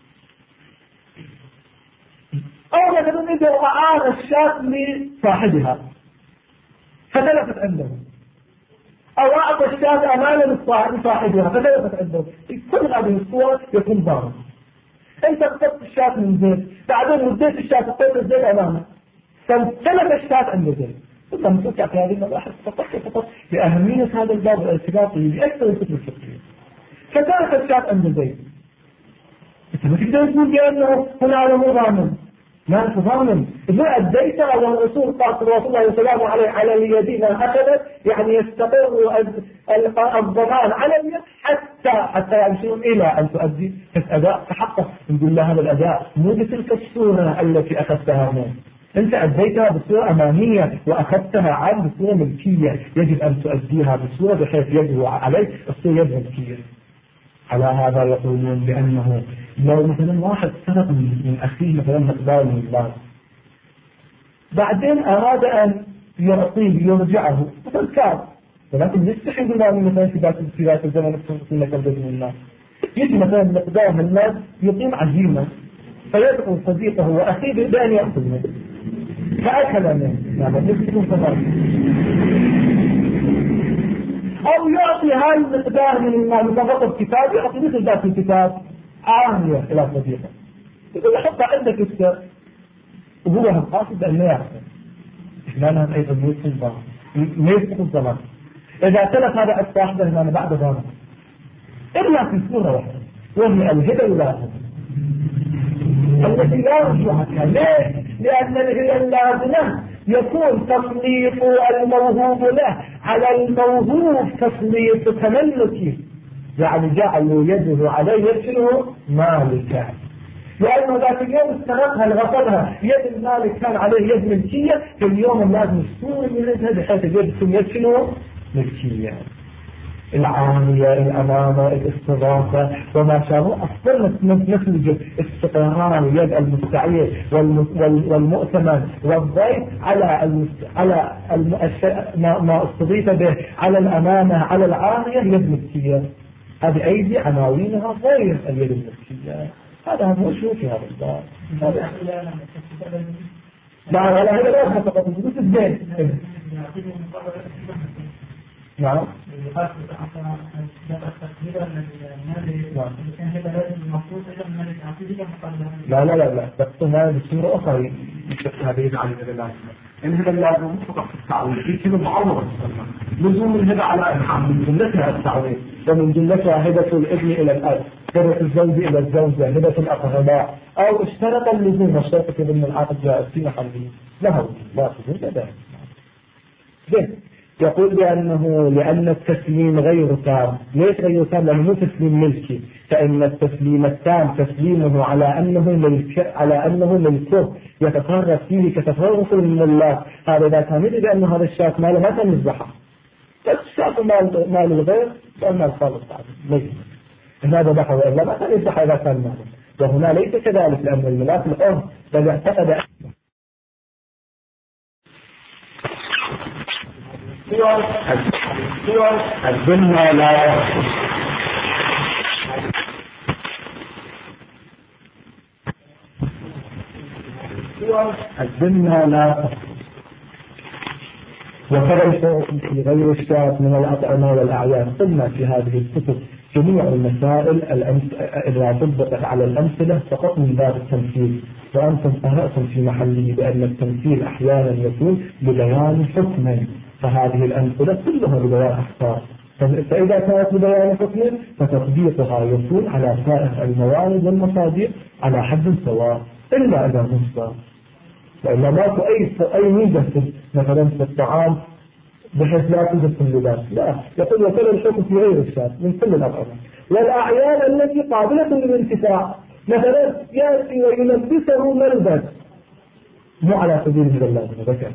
أو مثلا إذا أعار الشاة لصاحبها فتلفت عنده، أو أعطى الشاة أمانة لصاحبها فتلفت عنده، كل هذه الصور يكون ضارا. أنت اقتدت الشاة من زيت، بعدين رديت الشاة اقتدت الزيت أمامه، فانتلف الشاة عند زيت. ثم نتوقع في هذه المباحث فقط لأهمية هذا الباب والارتباطي بأكثر الكتب الفقهية. فتلف الشاة عند زيت، أنت ما تقدر تقول بأنه هنا على مضامن، ما أنت ضامن. إذا أديتها والرسول صلى الله عليه وسلم على اليد ما أخذت، يعني يستقر الضمان على اليد حتى يمشون إلى أن تؤدي الأداء تحقق. نقول له هذا الأداء مو بتلك الصورة التي أخذتها منه، أنت أديتها بصورة أمانية وأخذتها عن بصورة ملكية، يجب أن تؤديها بصورة بحيث يجب عليك الصورة يد ملكية. على هذا يقولون بأنه لو مثلا واحد سرق من أخيه مثلا مقدار من المال، بعدين أراد أن يعطيه يرجعه مثلا كار، ولكن يستحي بالله مثلا في ذات الزمن السنة كالبدء من الناس، يجي مثلا مقدار من المال يقيم عزيمة فيدعو صديقه وأخيه بأن يأخذ منه فأكل منه، يعني يكون فضل، أو يعطي هاي المقدار من المال مضبط كتاب، يعطي مثل ذات الكتاب عامية إلى صديقه، يقول حطها عندك السر وهو هم قاصد أن لا يعرف. إحنا أيضا ميسك الظلام إذا تلف هذا الصاحب هنا بعد ظلام إلا في صورة واحدة وهي الهدى اللازمة التي لا رجوع لها. ليه؟ لأن الهدى اللازمة يكون تسليط الموهوب له على الموهوب تسليط تملكي، يعني جعلوا يده عليه يرسله مالكا، لأنه ذاك اليوم استغرقها لغصبها يد المالك كان عليه يد ملكية، في اليوم لازم يصور يدها بحيث يدكم يرسله ملكية. العامية، الأمانة، الاستضافة وما شابه أصلا نسلج استقرار يد المستعير والمؤتمن والضيف على ما استضيف به، على الأمانة، على العامية يد ملكية. هذه أيدي عناوينها غير اليد الملكية. هذا مو شو في هذا الباب. لا ولا هذا لا فقط بس الدين. نعم. لا بس هذا بصورة أخرى هذه على الهدى إن هذا اللازم فقط في التعويض في كلمة معوضة لزوم الهدى على الحمد من جملتها التعويض ومن جملتها هدى الابن إلى الأب هبة الزوج إلى الزوجة، هبة الأقرباء، أو اشترط اللزوم والشرط في ضمن العقد جائز في محله له لا تزول لا زين. يقول لأن التسليم غير تام. ليش غير تام؟ لأنه مو تسليم ملكي، فإن التسليم التام تسليمه على أنه ملكه يتصرف فيه كتصرف الملاك. هذا إذا كان يدري بأن هذا الشاة ماله ما كان يذبحه، بس الشاة مال الغير لأن الخالق بعد هنا ذبحه، وإلا ما كان يذبح إذا كان ماله. وهنا ليس كذلك، لأن الملاك الأرض بل اعتقد الذمة لا الذمة لا وكذا في غير الشاة من الأطعمة والأعيان. قلنا في هذه الكتب جميع المسائل إذا طبقت على الأمثلة فقط من باب التمثيل، وأنتم قرأتم في محله بأن التمثيل أحيانا يكون لبيان حكم، فهذه الأمثلة كلها لبيان أحكام. فإذا كانت لبيان حكم فتطبيقها يكون على سائر الموارد والمصادر على حد سواء، إلا إذا نصدر، لأن ماكو أي ميزة مثلا في الطعام بحيث لا توجد في اللباس. لا، يقول وكذا الحكم في غير الشاة من كل الأطعمة والأعيان التي قابلة للانتفاع، مثلا يأتي ويلبسه ملبس مو على سبيل اللازم ذكر،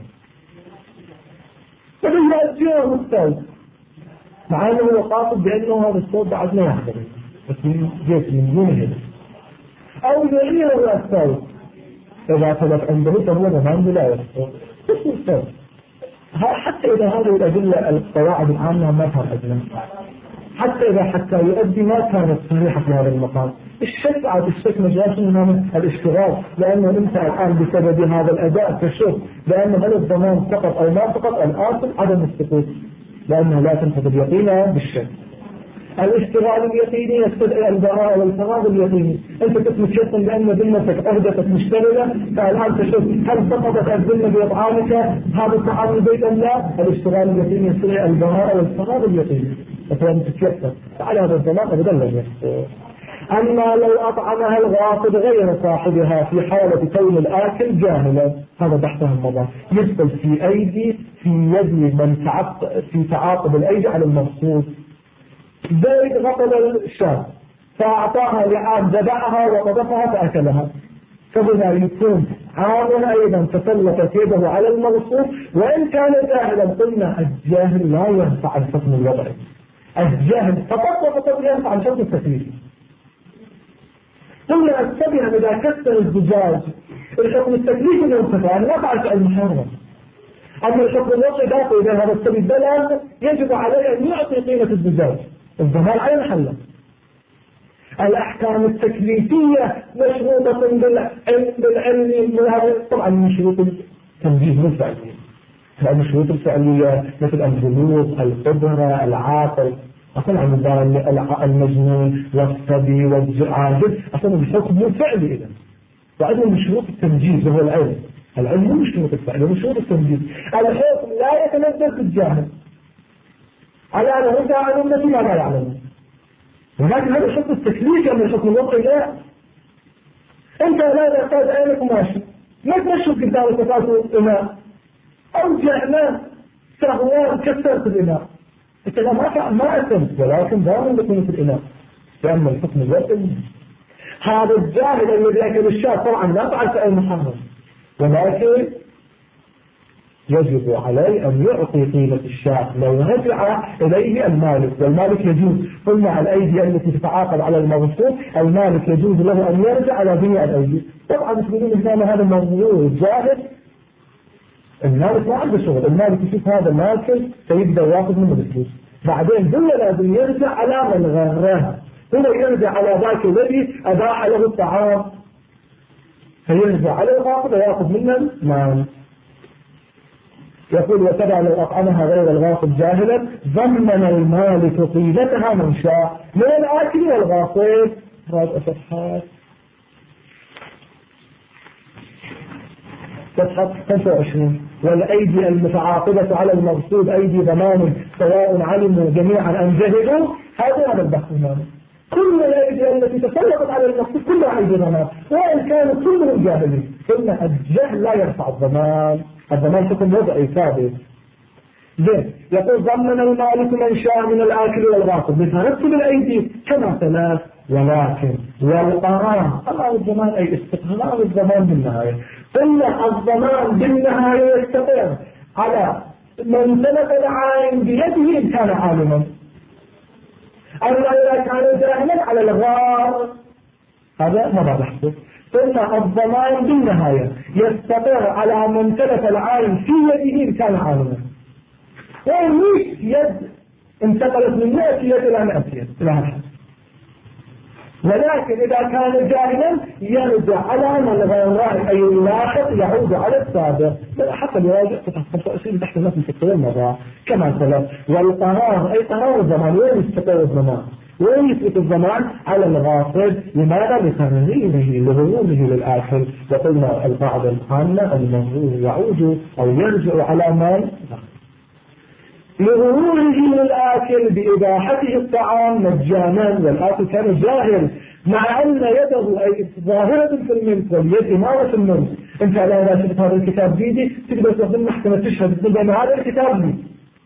فبيأتيه الثوب مع أنه هو قاصد بأنه هذا الثوب بعد ما يحضر، بس من جيت من دون هذا، أو يغيره الثوب إذا ثبت عنده فهو ضمان لا يستطيع. حتى إذا هذه الأدلة القواعد العامة ما كان أدلة، حتى إذا حتى يؤدي ما كانت صريحة في هذا المقام. الشك مجال من الاشتغال، لأنه أنت الآن بسبب هذا الأداء تشك لأن هل الضمان فقط أو ما فقط، الآصل عدم السقوط، لأنه لا تنفذ اليقين بالشك. الاشتغال اليقيني يستدعي البراءة والفراغ اليقيني. أنت تثبت شخصا بأن ذمتك أهدفت مشتغلة، فالآن تشوف هل سقطت الذمة بإطعامك هذا الطعام البيت أم لا؟ الاشتغال اليقيني يستدعي البراءة والفراغ اليقيني، فلم تتيسر على هذا الزمان أبدا لا يستطيع. أما لو أطعمها الغاصب غير صاحبها في حالة كون الآكل جاهلا، هذا بحثها المضى، يدخل في يد من في تعاقب الأيدي على المقصود. زيد غطل الشاة فأعطاها لعام ذبحها وقذفها فأكلها، فهنا يكون عامل أيضا تسلط يده على المغصوب وإن كان جاهلا. قلنا الجاهل لا ينفع الحكم الوضعي، الجاهل فقط ينفع الحكم التكليفي. قلنا السبيل إذا كسر الزجاج الحكم التكليفي ينفع، لا تعرف المحرم. أما الحكم الوضعي باقي إذا هذا السبيل بلغ يجب عليه أن يعطي قيمة الزجاج، الضمان على محله. الأحكام التكليفية مشروطة بالعلم، طبعا من شروط التنجيز والفعلية، لأن الشروط الفعلية مثل البلوغ، القدرة، العاقل، أصلا عن المجنون والصبي والعاجز أصلا الحكم مو فعلي إذا. وعندنا من شروط التنجيز وهو العلم مو من شروط الفعل، من شروط التنجيز. الحكم لا يتنزل في الجاهل على أنه جاهل التي لا يعلمه، ولكن هذا الحكم التكليفي أما الحكم الوضعي لا. أنت لا تحتاج عينك ماشي ما تمشوا قدام تفاصيل الإماء أو جهنان سهوان كسرت الإماء، أنت ما أتمت، ولكن دائما يكون في الإماء، لأن الحكم الوضعي. هذا الجاهل الذي أكل الشاة طبعا لا تعرف أي محرم، ولكن يجب عليه أن يعطي قيمة الشاة لو رجع إليه المالك، والمالك يجوز. قلنا الأيدي التي تتعاقب على المغصوب المالك يجوز له أن يرجع على جميع الأيدي. طبعا تقولون إن هذا موضوع جاهل، المالك ما عنده شغل، المالك يشوف هذا ماكل فيبدأ ياخذ منه الفلوس، بعدين هو لازم يرجع على من غيره، هو يرجع على ذاك الذي أباح له الطعام، فيرجع على الغاصب ويأخذ منه المال. يقول وكذا لو أطعمها غير الغاصب جاهلا ضمن المالك قيمتها من شاء من الآكل والغاصب. هذا صفحات 25. والأيدي المتعاقبة على المغصوب أيدي ضمان سواء علموا جميعا أم جهلوا، هذا البحث المالي. كل الأيدي التي تسلطت على المقصود كلها أيدي ضمان، وإن كانوا كلهم جاهلين. ثم الجهل لا يرفع الضمان، الضمان تكون وضعي ثابت. زين، يقول ضمن المالك من شاء من الآكل والغاصب بترتب الأيدي كما ثلاث، ولكن والقرار الله الضمان أي استقرار الضمان بالنهاية. ثم الضمان بالنهاية يستقر على من سلك العين بيده إن كان عالما، أما إذا كان جاهلا على الغار هذا ما بحثه. ثم الضمان بالنهاية يستقر على من سلك العين في يده إن كان عالما، وإن يد انتقلت من 100 يد إلى 100 يد إلى هذا. ولكن إذا كان جاهلا يرجع على من الغير أي اللاحق يعود على السابق حتى يراجع تفاصيل البحث الناس في المرة كما سلف. والقرار أي قرار الزمان، وين يستقر الزمان؟ وين يثبت الزمان؟ على الغاصب. لماذا؟ لغروره للآخر. وقلنا القاعدة العامة المغرور يعود أو يرجع على من؟ لغروره للآكل بإباحته الطعام مجانا، والآكل كان جاهل مع أن يده أي ظاهرة في الملك واليد إمارة الملك. أنت على إذا شفت هذا الكتاب بيدي تقدر تأخذ المحكمة تشهد تقول بأن هذا الكتاب لي،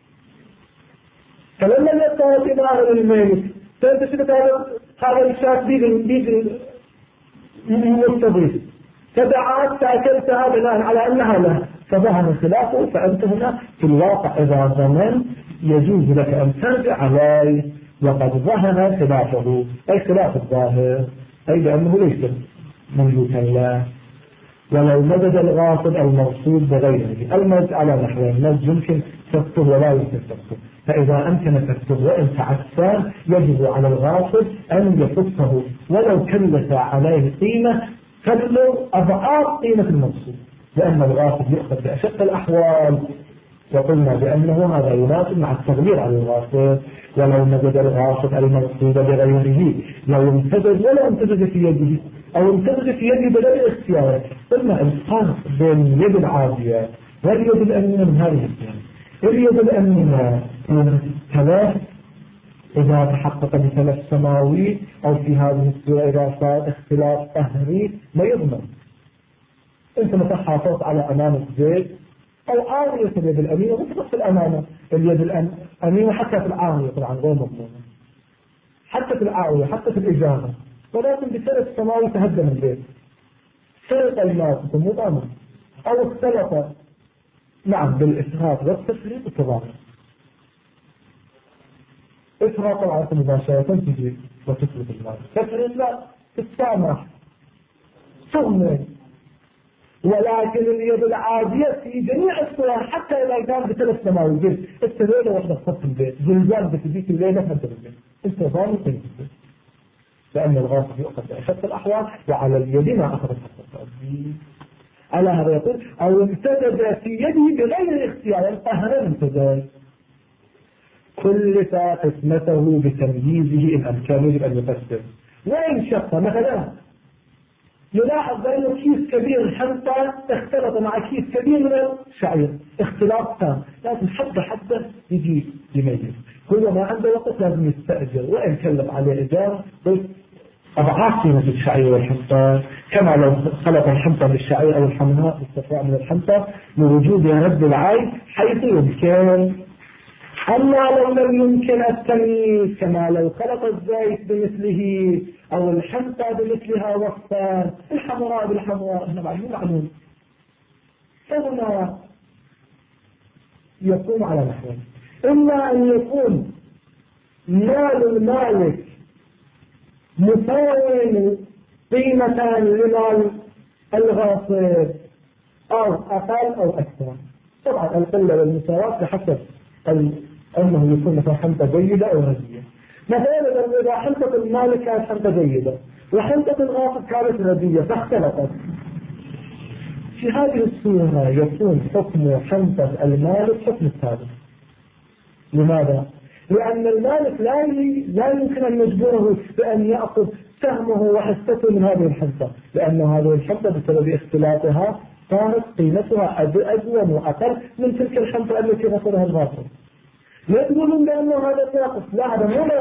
فلما يستطيع إمارة الملك فأنت شفت هذا الشاك بيدي مستضيف تدعات تأكلتها بناء على أنها له، فظهر خلافه. فأنت هنا في الواقع إذا ضمن يجوز لك أن ترجع عليه وقد ظهر خلافه، أي خلاف الظاهر، أي لأنه ليس مملوكا له. ولو مدد الغاصب المقصود بغيره، المد على نحوين، المد يمكن فكه ولا يمكن فكه، فإذا أمكن فكه وإن تعسى يجب على الغاصب أن يفكه ولو كلف عليه قيمة تبلغ أضعاف قيمة المقصود، لأن الغاصب يؤخذ بأشق الأحوال. وقلنا بأنه هذا يناسب مع التغيير على الغاصب. ولو مدد الغاصب المقصود بغيره، لو امتدد ولا امتدد في يده أو امتدد في يده بغير اختيار. قلنا الفرق بين اليد العادية واليد الأمينة من هذه الأشياء. اليد الأمينة ثلاث إذا تحقق بثلاث سماوي، أو في هذه الصورة إذا صار اختلاف قهري ما يضمن. أنت مثلا حافظت على أمانة زيت أو عارية اليد الأمينة وتبقى في الأمانة. اليد الأمينة حتى في العارية طبعا غير مضمونة، حتى في العارية حتى في الإجابة، ولكن بثلاث سماوي تهدم البيت، سرق المال مو ضامن، أو اختلط نعم بالإفراط والتفريط كذلك. إفراط طبعا مباشرة تجي وتفرط المال، تفريط لا تتسامح تغمر. ولكن اليد العادية في جميع الصور حتى إذا كان بثلاث سماوي قلت انت ليلة واحدة خط البيت زلزال بتجيك الليلة هدم البيت، انت ضامن تنجز، لأن الغاصب يؤخذ بأشد الأحوال وعلى اليد ما أخذ حتى التأديب. على هذا يقول أو امتدد في يده بغير اختيار، قهرا امتداد كلف قسمته بتمييزه إن أمكانه يجب أن يقسم. وإن شق مثلا يلاحظ بأنه كيس كبير الحنطة اختلط مع كيس كبير من الشعير، اختلاط تام، لازم حبة حبة يجي يميز. كل ما عنده وقت لازم يستأجر، وإن كلف عليه إيجار أضعاف قيمة الشعير والحنطة، كما لو خلط الحنطة بالشعير أو الحمراء بالصفراء من الحنطة لوجود رد العين حيث يمكن. أما لو لم يمكن التمييز كما لو خلط الزيت بمثله أو الحنطة بمثلها وصفان، الحمراء بالحمراء هنا معلوم، فهنا يكون على نحوه. إما أن يكون مال المالك مساوي قيمتان لمال الغاصب أو أقل أو أكثر. طبعا القلة والمساواة بحسب أنه يكون مثلا حنطة جيدة أو رديئة. مثلا إذا حنطة المالك كانت حنطة جيدة وحنطة الغاصب كانت رديئة فاختلطت، في هذه الصورة يكون حكم حنطة المالك حكم الثابت. لماذا؟ لأن المالك لا يمكن أن يجبره بأن يأخذ سهمه وحصته من هذه الحنطة، لأن هذه الحنطة بسبب اختلافها صارت قيمتها أدون وأقل من تلك الحنطة التي غفرها الغاصب. لا تقولون بأنه هذا ناقص، لا هذا مو ناقص،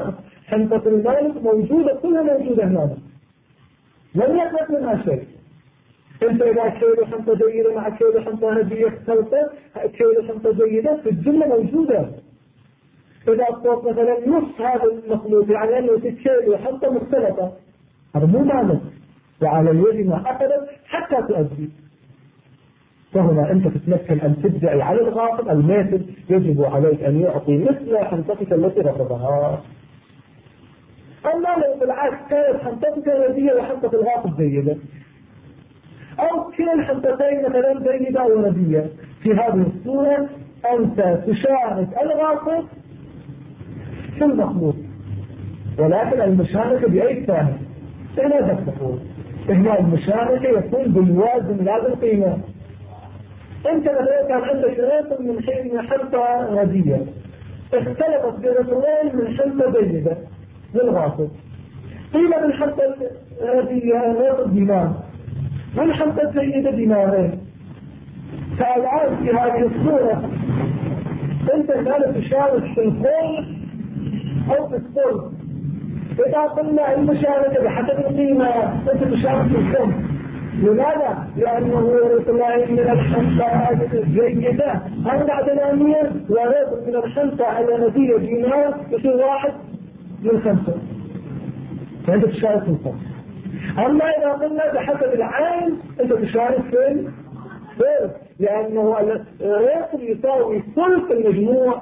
حنطة المالك موجودة، كلها موجودة هنا، لم يثبت منها شيء. انت اذا كيلو حنطة جيدة مع كيلو حنطة هدية اختلطت، كيلو حنطة جيدة في الجملة موجودة. اذا صوت مثلا نص هذا المخلوط، يعني انه في كيلو حنطة مختلطة، هذا مو معنى، وعلى اليد ما اخذت حتى تؤدي. فهنا انت تتمكن ان تدعي على الغاصب الماثل، يجب عليك ان يعطي مثل حنطتك التي رفضها. اما لو بالعكس كانت حنطتك هدية وحنطة الغاصب جيدة، او كل حنطتين مثلا جيدة وردية، في هذه الصورة انت تشارك الغاصب في المخلوط، ولكن المشاركة بأي ثاني. هنا تقول هنا المشاركة يكون بالوازن لا بالقيمة. انت مثلا كان عندك ريط من حين حنطة ردية اختلفت برطلين من حنطة جيدة للغاصب، قيمة الحنطة الردية ريط دينار والحنطة الجيدة دينارين. فالآن في هذه الصورة انت هنا تشارك في الخير او في الصلب. إذا قلنا المشاركة بحسب القيمة أنت تشارك في الخمس. لماذا؟ لأنه رطلين من الحنطة الجيدة 4 دنانير ورطل من الحنطة الردية دينار يصير 1 من 5، فأنت تشارك في الخمس. أما إذا قلنا بحسب العين أنت تشارك في الثلث، لأنه الرطل يساوي ثلث المجموع.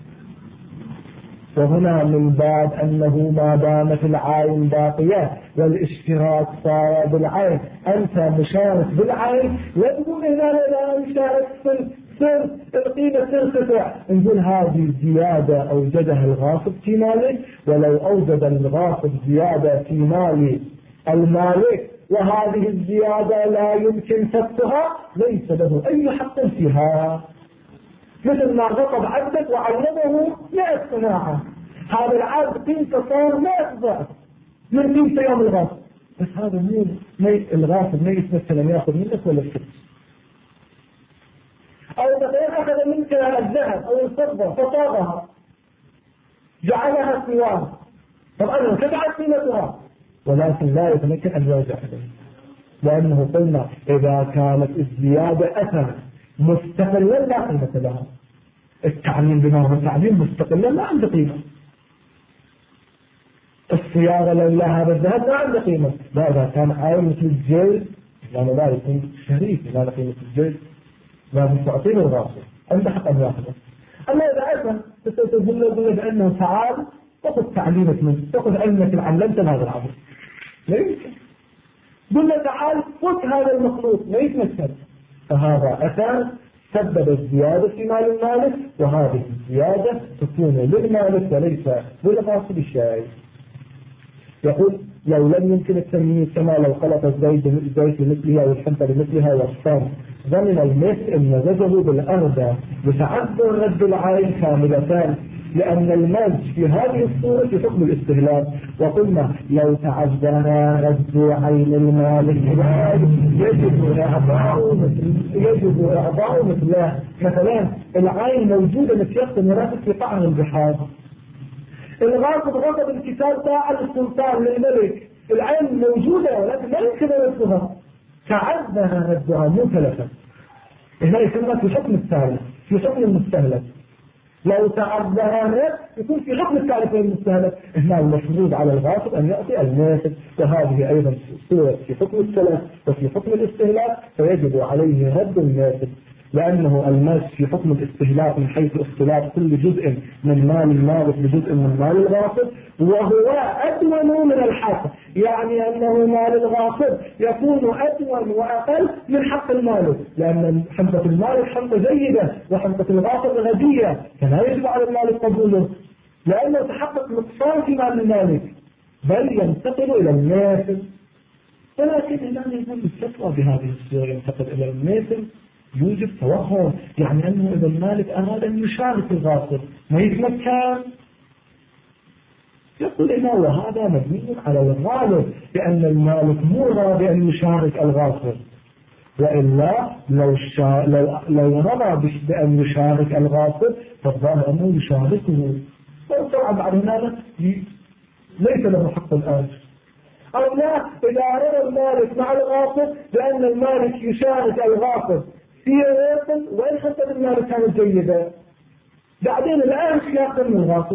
وهنا من باب أنه ما دامت العين باقية والاشتراك صار بالعين، أنت مشارك بالعين، يقول هنا لا مشارك في القيمة ترتفع. نقول هذه الزيادة أوجدها الغاصب في ماله، ولو أوجد الغاصب زيادة في مال المالك وهذه الزيادة لا يمكن فكها ليس له أي حق فيها. مثل ما غصب عبدك وعلمه 100 صناعة، هذا العبد قيمته صار 100 ضعف من قيمته يوم الغاصب، بس هذا مو الغاصب ما يتمثل ان ياخذ منك ولا الفلس. او مثلا اخذ منك الذهب او الفضة فطاغها جعلها سواه، طبعا تبعت قيمتها، ولكن لا يتمكن ان يرجع اليه، لانه قلنا اذا كانت الزيادة اثر مستقلا لا قيمة لها. التعليم بما هو تعليم مستقلا لا عنده قيمة. السيارة لو لها بالذهب لا عنده قيمة. لا إذا كان عايل مثل الجلد لأنه لا يكون شريك، لا قيمة الجلد لازم تعطيه الغاصب، عنده حق أن يأخذه. أما إذا أثر تقول له بأنه تعال تأخذ تعليمك منه، تأخذ علمك اللي علمته هذا العبد، لا يمكن. قل له تعال فك هذا المخلوق، لا يتمثل. فهذا أثر سبب الزيادة في مال المالك، وهذه الزيادة تكون للمالك وليس للغاصب شيء. يقول لو لم يمكن التمييز كما لو خلط الزيت بمثلها والحنطة بمثلها والصام ضمن المثل ان مزجه بالأرض بتعذر رد العين كاملتان، لأن المزج في هذه الصورة في حكم الاستهلاك. وقلنا لو تعذر رد عين المالك يجب إعطاء مثله. مثلا العين موجودة متيقظة مرافق في طعم البحار، الغاصب غصب الكتاب تاع السلطان للملك، العين موجودة ولكن لا يمكن ردها، تعذر ردها مو تلفا. هنا يسمى في حكم الثالث في حكم المستهلك. لو تعذر الرد يكون في حكم الثالث والمستهلك. هنا المفروض على الغاصب أن يأتي الماثل، وهذه أيضا صورة في حكم الثلاث وفي حكم الاستهلاك، فيجب عليه رد الماثل، لأنه الماس في حكم الاستهلاك من حيث اختلاف كل جزء من مال المالك بجزء من مال الغاصب، وهو أدون من الحق، يعني أنه مال الغاصب يكون أدون وأقل من حق المالك، لأن حنطة المالك حنطة جيدة وحنطة الغاصب غبية، فلا يجب على المالك قبوله لأنه تحقق نقصان في مال المالك، بل ينتقل إلى الماثل. ولكن هنا يكون الفتوى بهذه الصورة ينتقل إلى الماثل يوجد توهم، يعني أنه إذا المالك أراد أن يشارك الغاصب ما يتمكن. يقول إنه وهذا مبني على الغالب، لأن المالك مو راضي أن يشارك الغاصب، وإلا لو رضى بأن يشارك الغاصب فالظاهر أنه يشاركه. وطبعا بعد هذا ليس له حق الآن. أو لا، إذا أراد المالك مع الغاصب بأن المالك يشارك الغاصب في الرسل وإن حتى المالك كانت جيدة، بعدين الآن يأخذ من الغاصب.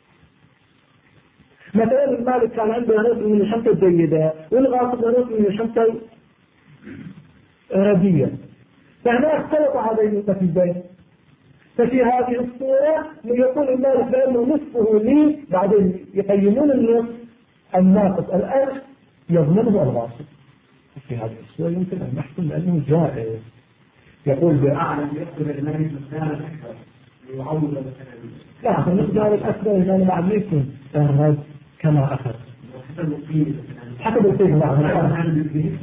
مثلا المالك كان عنده رسل من الحنطة الجيدة والغاصب رسل من الحنطة الرديئة، فهنا اختلط هذين النتيجين. ففي هذه الصورة يقول المالك بأنه نصفه لي، بعدين يقيمون النصف الناقص الأرش يضمنه الغاصب. في هذه الصورة يمكن أن نحكم بأنه جائز. يقول بأعلم يقبل المالك مقدار أكثر يعوض لا، المقدار الأكثر إذا بعد يكون الرد كما أخذ حسب القيمة. نعم.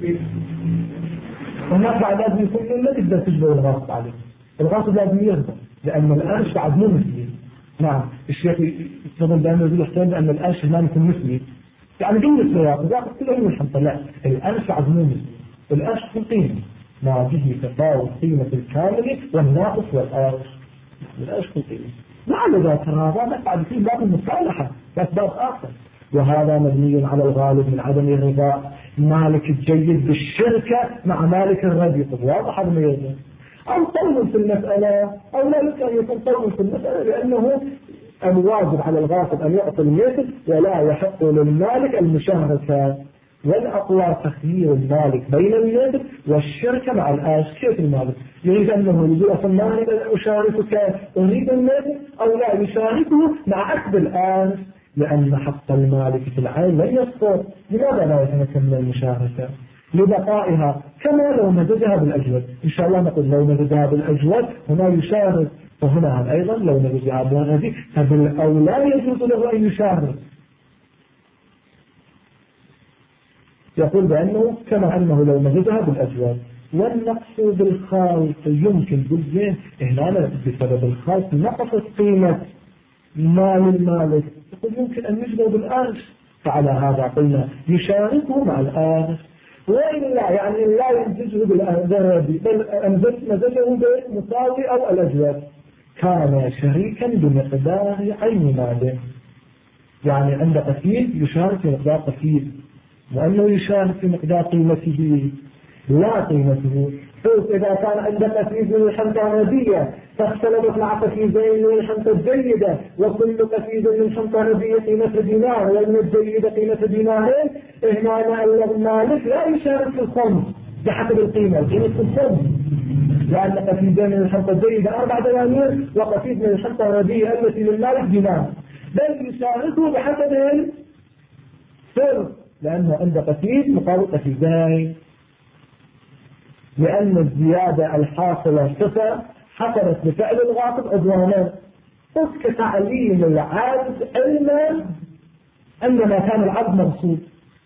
هناك بعد لازم يكون لا تقدر تجبر الغاصب عليه، الغاصب لازم يرضى لأن الأرش بعد مو مثلي. نعم، الشيخ يفضل دائما يقول احتمال أن الأرش هنا يكون مثلي، يعني بالنسبة ياخذ كله من الحنطة. لا، الأرش بعد مو مثلي، الأرش في القيمة ما به تفاوت قيمة الكامل والناقص والأرش. الأرش في القيمة لعل ذات هذا بعد في باب المصالحة باب آخر، وهذا مبني على الغالب من عدم الرضا مالك الجيد بالشركة مع مالك الرديء. واضح هذا ما يوجد. أو طول في المسألة أو لا يمكن أن يكون طول في المسألة، لأنه الواجب على الغاصب أن يعطي المثل ولا يحق للمالك المشاركة. والأقوى تخيير المالك بين المثل والشركة مع الآش. كيف المالك يريد أنه يقول أصلا أشاركك أريد المثل أو لا يشاركه مع أخذ الآش، لأن حق المالك في العين لن يسقط. لماذا لا يتمكن من المشاركة؟ لبقائها كما لو مزجها بالأجود. إن شاء الله نقول لو مزجها بالأجود هنا يشارك، وهنا أيضا لو مزجها بالغدي فبالأولى يجوز له أن يشارك. يقول بأنه كما أنه لو مزجها بالأجود. والنقص بالخالق يمكن بالزين هنا بسبب الخالق نقصت قيمة مال المالك، يقول يمكن أن يجبر بالآرش، فعلى هذا قلنا يشاركه مع الآرش. وإلا يعني لا ينتجه بالذهب بل مزجه بالمساوي أو الأجود، كان شريكا بمقدار عين ماله. يعني عند قتيل يشارك في مقدار قتيل، وأنه يشارك في مقدار قيمته لا قيمته. إذا كان عند قتيل من الحنطة ردية فاختلفت مع قتيلين من الحنطة الجيدة، وكل قتيل من حنطة ردية قيمة دينار ومن الجيدة قيمة دينارين، هنا المالك لا يشارك في الخمس بحسب القيمة في الخمس، لأن قتيلين من الحنطة الجيدة 4 دنانير وقتيل من الحنطة الردية التي للمالك دينار، بل يشاركه بحسب السر، لأنه عند قتيل مقابل قتيلين. لأن الزيادة الحاصلة صفة حصلت بفعل الغاصب عدوانا، كتعليم العبد علما عندما كان العبد مغصوب،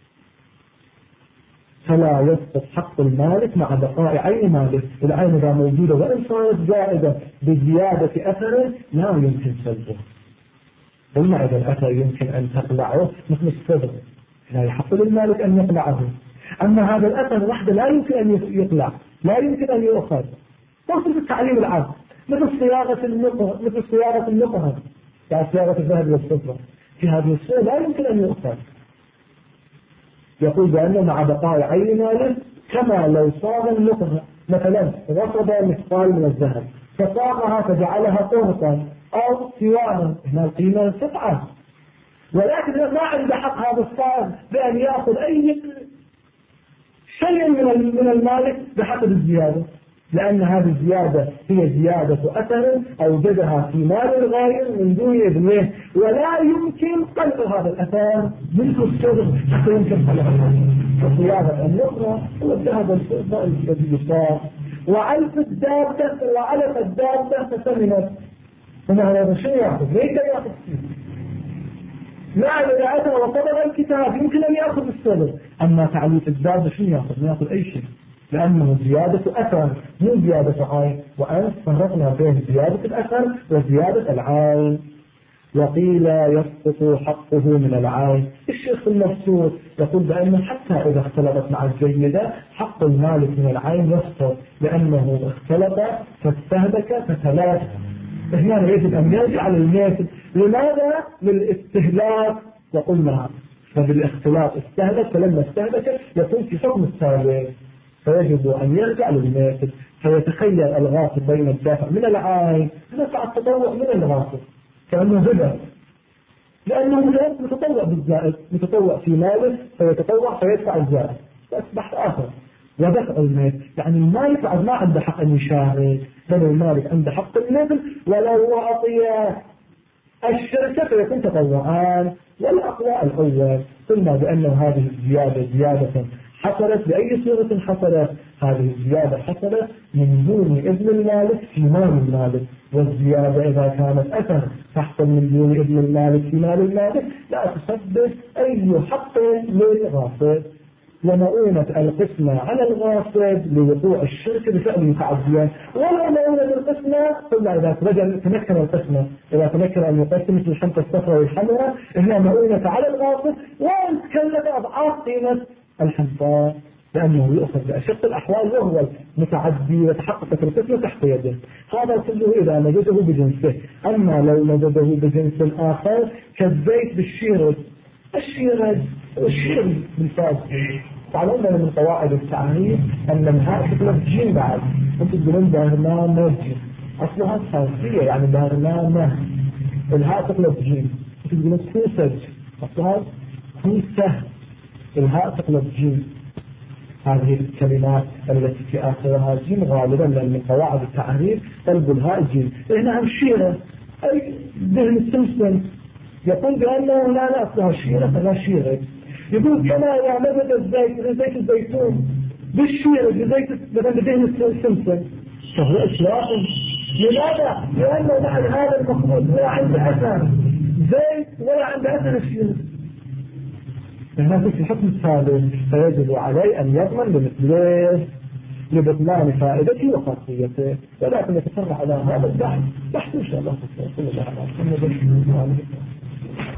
فلا يسقط حق المالك مع بقاء عين ماله. العين إذا موجودة وإن صارت زائدة بزيادة أثر لا يمكن سلبه. قلنا إذا الأثر يمكن أن تقلعه مثل الصدر، لا يحق للمالك أن يقلعه. أما هذا الأثر وحده لا يمكن أن يقلع، لا يمكن أن يؤخذ. توصل بالتعليم العام مثل صياغة النقرة يعني صياغة الذهب والفضة، في هذه الصورة لا يمكن أن يؤخذ. يقول بأنه مع بقاء عين ماله كما لو صاغ النقرة، مثلا رصد مثقال من الذهب فصاغها فجعلها قرطا أو سوارا، هنا القيمة قطعة، ولكن ما عنده حق هذا الصاغ بأن يأخذ أي شيء من المالك بحسب الزيادة، لأن هذه الزيادة هي زيادة أثر أوجدها في مال الغير من دون إذنه، ولا يمكن قلب هذا الأثر مثل الصدر حتى يمكن قلبه. وصياغة النقرة هو الذهب والفضة الذي يصاب، وعلف الدابة فثمنت. هذا شيء يأخذ ليس يأخذ فيه. لا إذا أتى وطبق الكتاب يمكن أن يأخذ الصدر، أما تعليق الدابة شو يأخذ؟ ما يأخذ أي شيء، لأنه زيادة أثر مو زيادة عين، وأن فرقنا بين زيادة الأثر وزيادة العين. وقيل يسقط حقه من العين. الشيخ المبسوط يقول بأنه حتى إذا اختلطت مع الجيدة حق المالك من العين يسقط، لأنه اختلط فاستهلك فتلاشى. هنا يجب أن يرجع للمثل. لماذا؟ للاستهلاك وقلنا فبالاختلاط استهلك، فلما استهلك يكون في حكم السابق، فيجب أن يرجع للماثل، فيتخيل الغاصب بين الدافع من العين نفع التطوع من الغاصب كأنه هبة، لأنه الآن متطوع بالزائد، متطوع في ماله فيتطوع فيدفع الزائد، فأصبح آخر. ودفع المال يعني المالك بعد ما عنده حق أن يشارك، بل المالك عنده حق المثل، ولو أعطي الشركة فيكون تطوعان. والأقوى الأول قلنا بأنه هذه الزيادة زيادة حصلت بأي صورة حصلت، هذه الزيادة حصلت من دون إذن المالك في مال المالك، والزيادة إذا كانت أثر تحصل من دون إذن المالك في مال المالك لا تسبب أي حق للغاصب. ومؤونة القسمة على الغاصب لوقوع الشرك بفعل متعديا، ولا مؤونة القسمة قلنا إذا تمكن القسمة، إذا تمكن أن يقسم مثل الحنطة الصفراء والحمراء هي مؤونة على الغاصب وأن تكلف أضعاف قيمة الحنطة، لأنه يؤخذ بأشق الأحوال وهو متعدي وتحققت القسمة تحت يده. هذا كله إذا نجده بجنسه. أما لو نجده بجنس آخر كالزيت بالشيرد، الشيرد بالفاز. تعلمنا من قواعد التعريف أن الهاء تطلق جيم بعد، أنت تقولون برنامج أصلها صوتية يعني برنامج، الهاء تطلق جيم. أنت تقولون سوسج أصلها سوسه، الهاء تطلق جيم. هذه الكلمات التي في آخرها جيم غالبا لأن من قواعد التعريف قلب الهاء جيم. هنا هم شيرة أي ذهن السمسم يقول بأنه لا أصلها شيرة فلا شيرة. يقول كما إذا نبت الزيت زيت الزيتون بالشيرة بذهن السمسم فهو إسراف. لماذا؟ لأنه بعد هذا المخلوط لا عند أثر زيت ولا عند أثر الشيرة. هنا في حكم السابق فيجب عليه أن يضمن بمثله لبطلان فائدته وخاصيته، ولكن يتفرع على هذا البحث إن شاء الله.